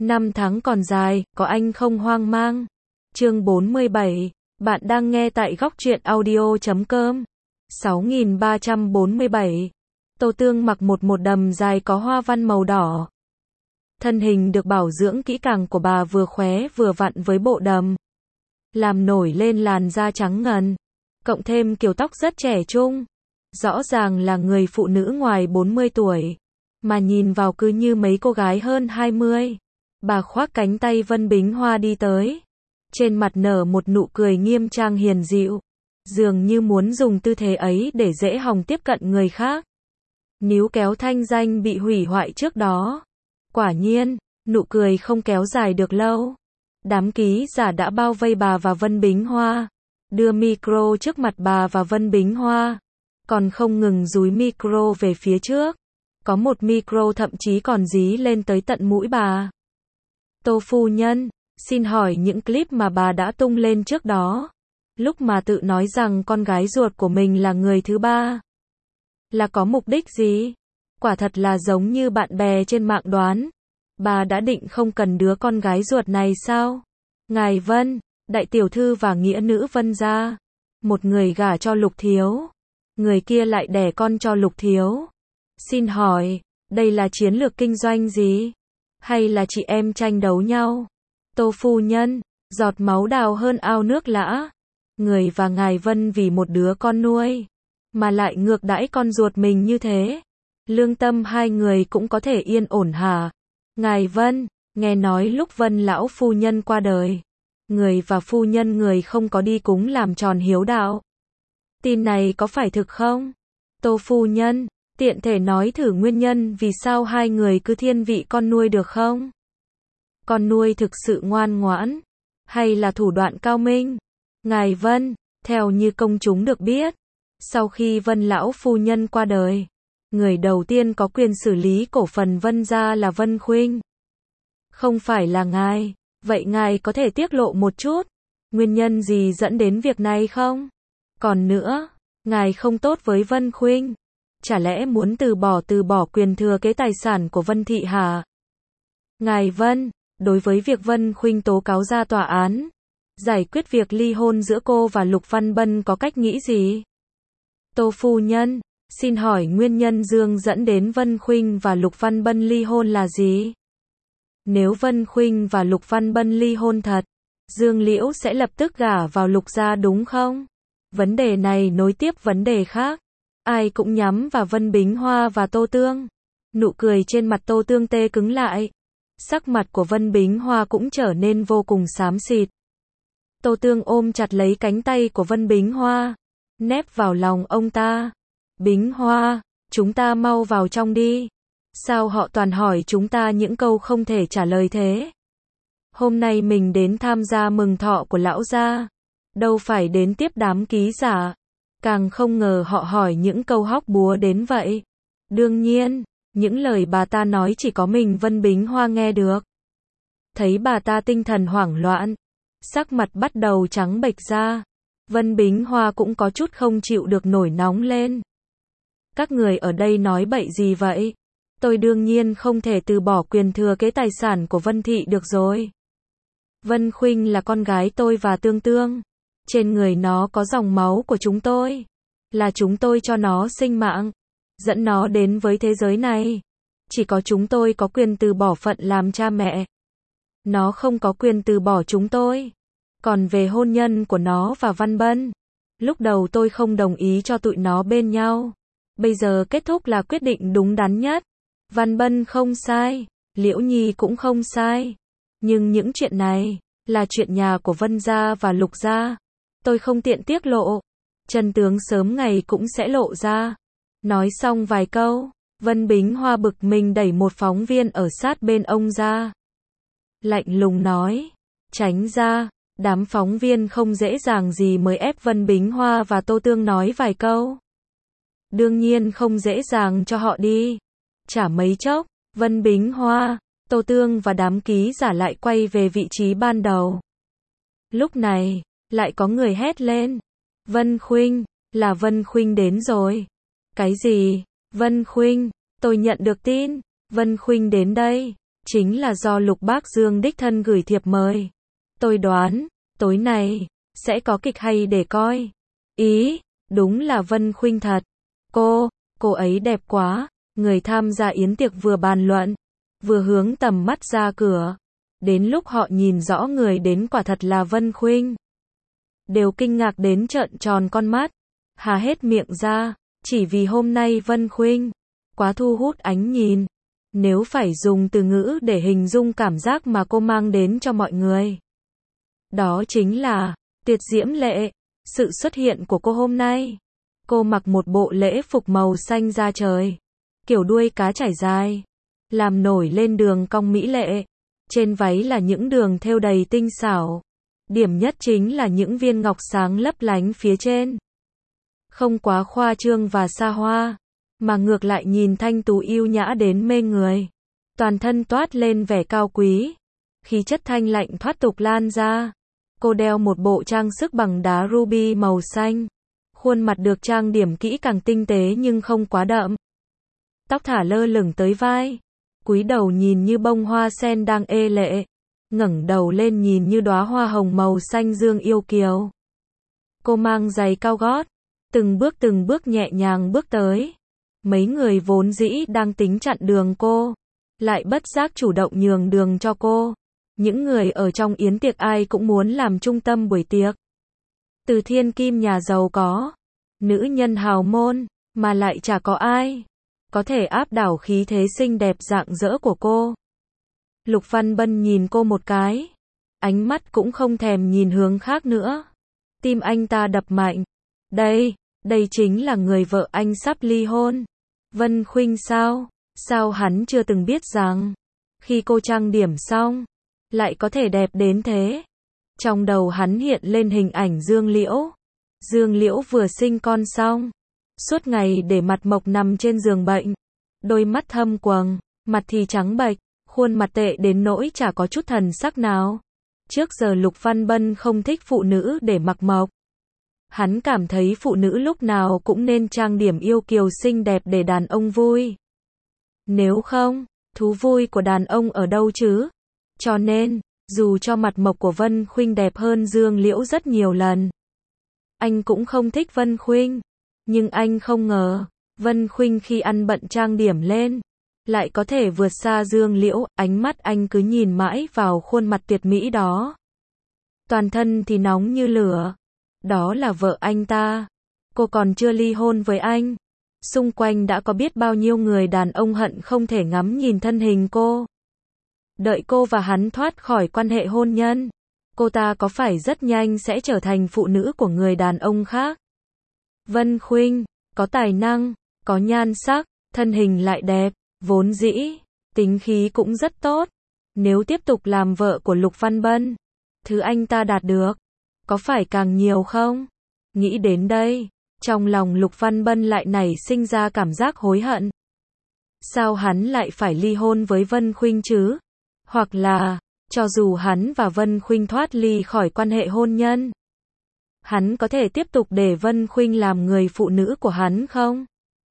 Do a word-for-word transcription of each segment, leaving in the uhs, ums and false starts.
Năm tháng còn dài, có anh không hoang mang. Chương bốn mươi bảy, bạn đang nghe tại góc truyện audio chấm com. sáu nghìn ba trăm bốn mươi bảy. Tô Tương mặc một một đầm dài có hoa văn màu đỏ. Thân hình được bảo dưỡng kỹ càng của bà vừa khóe vừa vặn với bộ đầm, làm nổi lên làn da trắng ngần, cộng thêm kiểu tóc rất trẻ trung. Rõ ràng là người phụ nữ ngoài bốn mươi tuổi, mà nhìn vào cứ như mấy cô gái hơn hai mươi. Bà khoác cánh tay Vân Bính Hoa đi tới, trên mặt nở một nụ cười nghiêm trang hiền dịu, dường như muốn dùng tư thế ấy để dễ hòng tiếp cận người khác, níu kéo thanh danh bị hủy hoại trước đó. Quả nhiên, nụ cười không kéo dài được lâu. Đám ký giả đã bao vây bà và Vân Bính Hoa, đưa micro trước mặt bà và Vân Bính Hoa, còn không ngừng dúi micro về phía trước. Có một micro thậm chí còn dí lên tới tận mũi bà. Tô phu nhân, xin hỏi những clip mà bà đã tung lên trước đó, lúc mà tự nói rằng con gái ruột của mình là người thứ ba, là có mục đích gì? Quả thật là giống như bạn bè trên mạng đoán. Bà đã định không cần đứa con gái ruột này sao? Ngài Vân, đại tiểu thư và nghĩa nữ Vân gia, một người gả cho Lục thiếu, người kia lại đẻ con cho Lục thiếu. Xin hỏi, đây là chiến lược kinh doanh gì? Hay là chị em tranh đấu nhau? Tô phu nhân, giọt máu đào hơn ao nước lã. Người và ngài Vân vì một đứa con nuôi, mà lại ngược đãi con ruột mình như thế. Lương tâm hai người cũng có thể yên ổn hả? Ngài Vân, nghe nói lúc Vân lão phu nhân qua đời, người và phu nhân người không có đi cúng làm tròn hiếu đạo. Tin này có phải thực không? Tô phu nhân, tiện thể nói thử nguyên nhân vì sao hai người cứ thiên vị con nuôi được không? Con nuôi thực sự ngoan ngoãn, hay là thủ đoạn cao minh? Ngài Vân, theo như công chúng được biết, sau khi Vân lão phu nhân qua đời, người đầu tiên có quyền xử lý cổ phần Vân gia là Vân Khuynh. Không phải là ngài, vậy ngài có thể tiết lộ một chút, nguyên nhân gì dẫn đến việc này không? Còn nữa, ngài không tốt với Vân Khuynh, chả lẽ muốn từ bỏ từ bỏ quyền thừa kế tài sản của Vân thị hả? Ngài Vân, đối với việc Vân Khuynh tố cáo ra tòa án, giải quyết việc ly hôn giữa cô và Lục Văn Bân có cách nghĩ gì? Tô phu nhân, xin hỏi nguyên nhân Dương dẫn đến Vân Khuynh và Lục Văn Bân ly hôn là gì? Nếu Vân Khuynh và Lục Văn Bân ly hôn thật, Dương Liễu sẽ lập tức gả vào Lục gia đúng không? Vấn đề này nối tiếp vấn đề khác. Ai cũng nhắm vào Vân Bính Hoa và Tô Tương. Nụ cười trên mặt Tô Tương tê cứng lại. Sắc mặt của Vân Bính Hoa cũng trở nên vô cùng xám xịt. Tô Tương ôm chặt lấy cánh tay của Vân Bính Hoa, nép vào lòng ông ta. Bính Hoa, chúng ta mau vào trong đi. Sao họ toàn hỏi chúng ta những câu không thể trả lời thế? Hôm nay mình đến tham gia mừng thọ của lão gia, đâu phải đến tiếp đám ký giả. Càng không ngờ họ hỏi những câu hóc búa đến vậy. Đương nhiên, những lời bà ta nói chỉ có mình Vân Bính Hoa nghe được. Thấy bà ta tinh thần hoảng loạn, sắc mặt bắt đầu trắng bệch ra, Vân Bính Hoa cũng có chút không chịu được nổi nóng lên. Các người ở đây nói bậy gì vậy? Tôi đương nhiên không thể từ bỏ quyền thừa kế tài sản của Vân thị được rồi. Vân Khuynh là con gái tôi và Tương Tương. Trên người nó có dòng máu của chúng tôi. Là chúng tôi cho nó sinh mạng, dẫn nó đến với thế giới này. Chỉ có chúng tôi có quyền từ bỏ phận làm cha mẹ. Nó không có quyền từ bỏ chúng tôi. Còn về hôn nhân của nó và Văn Bân, lúc đầu tôi không đồng ý cho tụi nó bên nhau. Bây giờ kết thúc là quyết định đúng đắn nhất. Văn Bân không sai, Liễu Nhi cũng không sai. Nhưng những chuyện này là chuyện nhà của Vân gia và Lục gia. Tôi không tiện tiết lộ. Chân tướng sớm ngày cũng sẽ lộ ra. Nói xong vài câu, Vân Bính Hoa bực mình đẩy một phóng viên ở sát bên ông ra. Lạnh lùng nói, tránh ra. Đám phóng viên không dễ dàng gì mới ép Vân Bính Hoa và Tô Tương nói vài câu. Đương nhiên không dễ dàng cho họ đi. Chả mấy chốc, Vân Bính Hoa, Tô Tương và đám ký giả lại quay về vị trí ban đầu. Lúc này, lại có người hét lên. Vân Khuynh, là Vân Khuynh đến rồi. Cái gì? Vân Khuynh, tôi nhận được tin. Vân Khuynh đến đây. chính là do Lục Bác Dương đích thân gửi thiệp mời. Tôi đoán, tối nay, sẽ có kịch hay để coi. Ý, đúng là Vân Khuynh thật. Cô, cô ấy đẹp quá. Người tham gia yến tiệc vừa bàn luận, vừa hướng tầm mắt ra cửa. Đến lúc họ nhìn rõ người đến quả thật là Vân Khuynh, đều kinh ngạc đến trợn tròn con mắt, há hết miệng ra, chỉ vì hôm nay Vân Khuynh quá thu hút ánh nhìn. Nếu phải dùng từ ngữ để hình dung cảm giác mà cô mang đến cho mọi người, đó chính là tuyệt diễm lệ. Sự xuất hiện của cô hôm nay, cô mặc một bộ lễ phục màu xanh da trời, kiểu đuôi cá trải dài, làm nổi lên đường cong mỹ lệ. Trên váy là những đường thêu đầy tinh xảo. Điểm nhất chính là những viên ngọc sáng lấp lánh phía trên. Không quá khoa trương và xa hoa, mà ngược lại nhìn thanh tú yêu nhã đến mê người. Toàn thân toát lên vẻ cao quý, khí chất thanh lạnh thoát tục lan ra. Cô đeo một bộ trang sức bằng đá ruby màu xanh. Khuôn mặt được trang điểm kỹ càng tinh tế nhưng không quá đậm. Tóc thả lơ lửng tới vai, cúi đầu nhìn như bông hoa sen đang ê lệ, ngẩng đầu lên nhìn như đóa hoa hồng màu xanh dương yêu kiều. Cô mang giày cao gót, từng bước từng bước nhẹ nhàng bước tới. Mấy người vốn dĩ đang tính chặn đường cô, lại bất giác chủ động nhường đường cho cô. Những người ở trong yến tiệc ai cũng muốn làm trung tâm buổi tiệc. Từ thiên kim nhà giàu có, nữ nhân hào môn, mà lại chả có ai có thể áp đảo khí thế xinh đẹp rạng rỡ của cô. Lục Văn Bân nhìn cô một cái, ánh mắt cũng không thèm nhìn hướng khác nữa. Tim anh ta đập mạnh. Đây, đây chính là người vợ anh sắp ly hôn. Vân Khuynh sao? Sao hắn chưa từng biết rằng, khi cô trang điểm xong, lại có thể đẹp đến thế? Trong đầu hắn hiện lên hình ảnh Dương Liễu. Dương Liễu vừa sinh con xong, suốt ngày để mặt mộc nằm trên giường bệnh. Đôi mắt thâm quầng, mặt thì trắng bệch, khuôn mặt tệ đến nỗi chả có chút thần sắc nào. Trước giờ Lục Văn Bân không thích phụ nữ để mặc mộc. Hắn cảm thấy phụ nữ lúc nào cũng nên trang điểm yêu kiều xinh đẹp để đàn ông vui. Nếu không, thú vui của đàn ông ở đâu chứ? Cho nên, dù cho mặt mộc của Vân Khuynh đẹp hơn Dương Liễu rất nhiều lần, anh cũng không thích Vân Khuynh. Nhưng anh không ngờ, Vân Khuynh khi ăn bận trang điểm lên, lại có thể vượt xa Dương Liễu. Ánh mắt anh cứ nhìn mãi vào khuôn mặt tuyệt mỹ đó. Toàn thân thì nóng như lửa. Đó là vợ anh ta. Cô còn chưa ly hôn với anh. Xung quanh đã có biết bao nhiêu người đàn ông hận không thể ngắm nhìn thân hình cô. Đợi cô và hắn thoát khỏi quan hệ hôn nhân, cô ta có phải rất nhanh sẽ trở thành phụ nữ của người đàn ông khác. Vân Khuynh, có tài năng, có nhan sắc, thân hình lại đẹp, vốn dĩ, tính khí cũng rất tốt. Nếu tiếp tục làm vợ của Lục Văn Bân, thứ anh ta đạt được, có phải càng nhiều không? Nghĩ đến đây, trong lòng Lục Văn Bân lại nảy sinh ra cảm giác hối hận. Sao hắn lại phải ly hôn với Vân Khuynh chứ? Hoặc là, cho dù hắn và Vân Khuynh thoát ly khỏi quan hệ hôn nhân, hắn có thể tiếp tục để Vân Khuynh làm người phụ nữ của hắn không?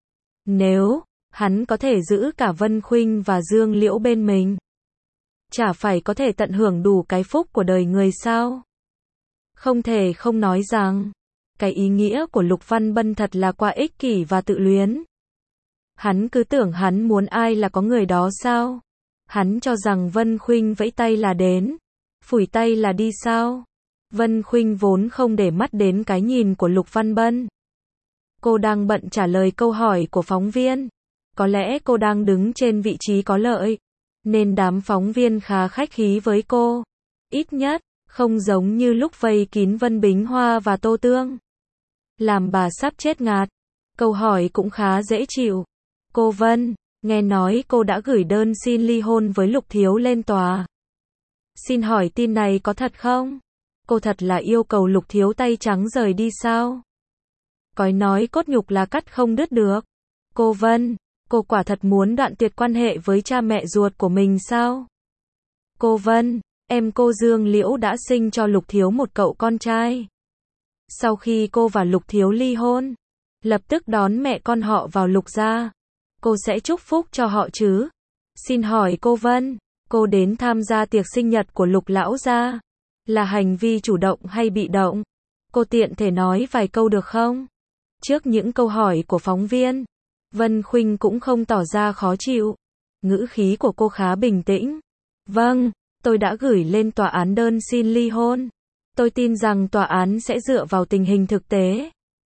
Nếu hắn có thể giữ cả Vân Khuynh và Dương Liễu bên mình, chả phải có thể tận hưởng đủ cái phúc của đời người sao? Không thể không nói rằng, cái ý nghĩa của Lục Văn Bân thật là quá ích kỷ và tự luyến. Hắn cứ tưởng hắn muốn ai là có người đó sao? Hắn cho rằng Vân Khuynh vẫy tay là đến, phủi tay là đi sao? Vân Khuynh vốn không để mắt đến cái nhìn của Lục Văn Bân. Cô đang bận trả lời câu hỏi của phóng viên. Có lẽ cô đang đứng trên vị trí có lợi, nên đám phóng viên khá khách khí với cô. Ít nhất, không giống như lúc vây kín Vân Bính Hoa và Tô Tương, làm bà sắp chết ngạt. Câu hỏi cũng khá dễ chịu. Cô Vân, nghe nói cô đã gửi đơn xin ly hôn với Lục Thiếu lên tòa. Xin hỏi tin này có thật không? Cô thật là yêu cầu Lục Thiếu tay trắng rời đi sao? Cói nói cốt nhục là cắt không đứt được. Cô Vân, cô quả thật muốn đoạn tuyệt quan hệ với cha mẹ ruột của mình sao? Cô Vân, em cô Dương Liễu đã sinh cho Lục Thiếu một cậu con trai. Sau khi cô và Lục Thiếu ly hôn, lập tức đón mẹ con họ vào Lục gia. Cô sẽ chúc phúc cho họ chứ? Xin hỏi cô Vân, Cô đến tham gia tiệc sinh nhật của Lục lão gia, là hành vi chủ động hay bị động? Cô tiện thể nói vài câu được không? Trước những câu hỏi của phóng viên, Vân Khuynh cũng không tỏ ra khó chịu. Ngữ khí của cô khá bình tĩnh. Vâng, tôi đã gửi lên tòa án đơn xin ly hôn. Tôi tin rằng tòa án sẽ dựa vào tình hình thực tế,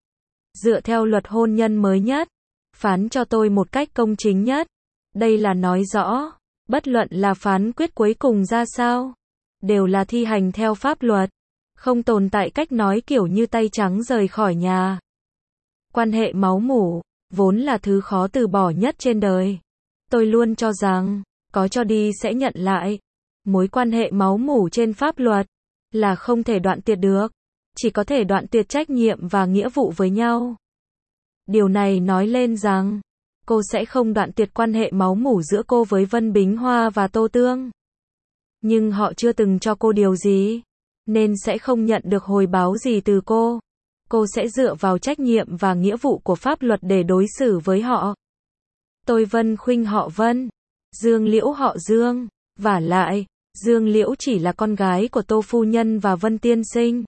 dựa theo luật hôn nhân mới nhất, phán cho tôi một cách công chính nhất. Đây là nói rõ, bất luận là phán quyết cuối cùng ra sao, đều là thi hành theo pháp luật, không tồn tại cách nói kiểu như tay trắng rời khỏi nhà. Quan hệ máu mủ, vốn là thứ khó từ bỏ nhất trên đời. Tôi luôn cho rằng, có cho đi sẽ nhận lại. Mối quan hệ máu mủ trên pháp luật, là không thể đoạn tuyệt được. Chỉ có thể đoạn tuyệt trách nhiệm và nghĩa vụ với nhau. Điều này nói lên rằng, cô sẽ không đoạn tuyệt quan hệ máu mủ giữa cô với Vân Bính Hoa và Tô Tương. Nhưng họ chưa từng cho cô điều gì, nên sẽ không nhận được hồi báo gì từ cô. Cô sẽ dựa vào trách nhiệm và nghĩa vụ của pháp luật để đối xử với họ. Tôi Vân Khuynh họ Vân, Dương Liễu họ Dương, vả lại, Dương Liễu chỉ là con gái của Tô phu nhân và Vân tiên sinh.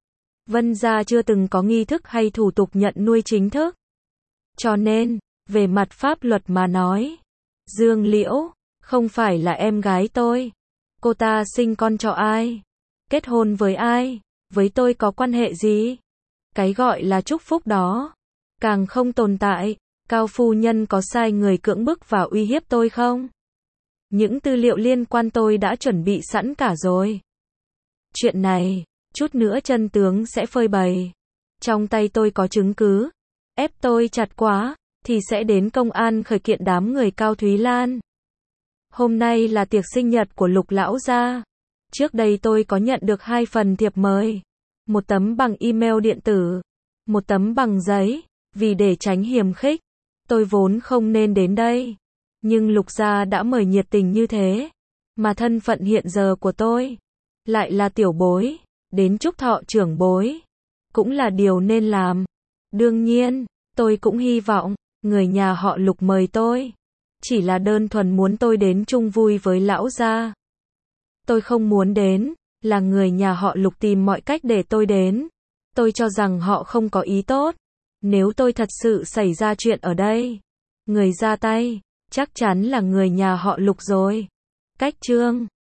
Vân gia chưa từng có nghi thức hay thủ tục nhận nuôi chính thức. Cho nên, về mặt pháp luật mà nói, Dương Liễu không phải là em gái tôi. Cô ta sinh con cho ai? Kết hôn với ai? Với tôi có quan hệ gì? Cái gọi là chúc phúc đó càng không tồn tại. Cao phu nhân có sai người cưỡng bức và uy hiếp tôi không? Những tư liệu liên quan tôi đã chuẩn bị sẵn cả rồi. Chuyện này, chút nữa chân tướng sẽ phơi bày. Trong tay tôi có chứng cứ. Ép tôi chặt quá, thì sẽ đến công an khởi kiện đám người Cao Thúy Lan. Hôm nay là tiệc sinh nhật của Lục lão gia. Trước đây tôi có nhận được hai phần thiệp mời. Một tấm bằng email điện tử, một tấm bằng giấy. Vì để tránh hiềm khích, tôi vốn không nên đến đây. Nhưng Lục gia đã mời nhiệt tình như thế. Mà thân phận hiện giờ của tôi lại là tiểu bối, đến chúc thọ trưởng bối, cũng là điều nên làm. Đương nhiên, tôi cũng hy vọng người nhà họ Lục mời tôi, chỉ là đơn thuần muốn tôi đến chung vui với lão gia. Tôi không muốn đến, là người nhà họ Lục tìm mọi cách để tôi đến. Tôi cho rằng họ không có ý tốt. Nếu tôi thật sự xảy ra chuyện ở đây, người ra tay chắc chắn là người nhà họ Lục rồi. Cách chương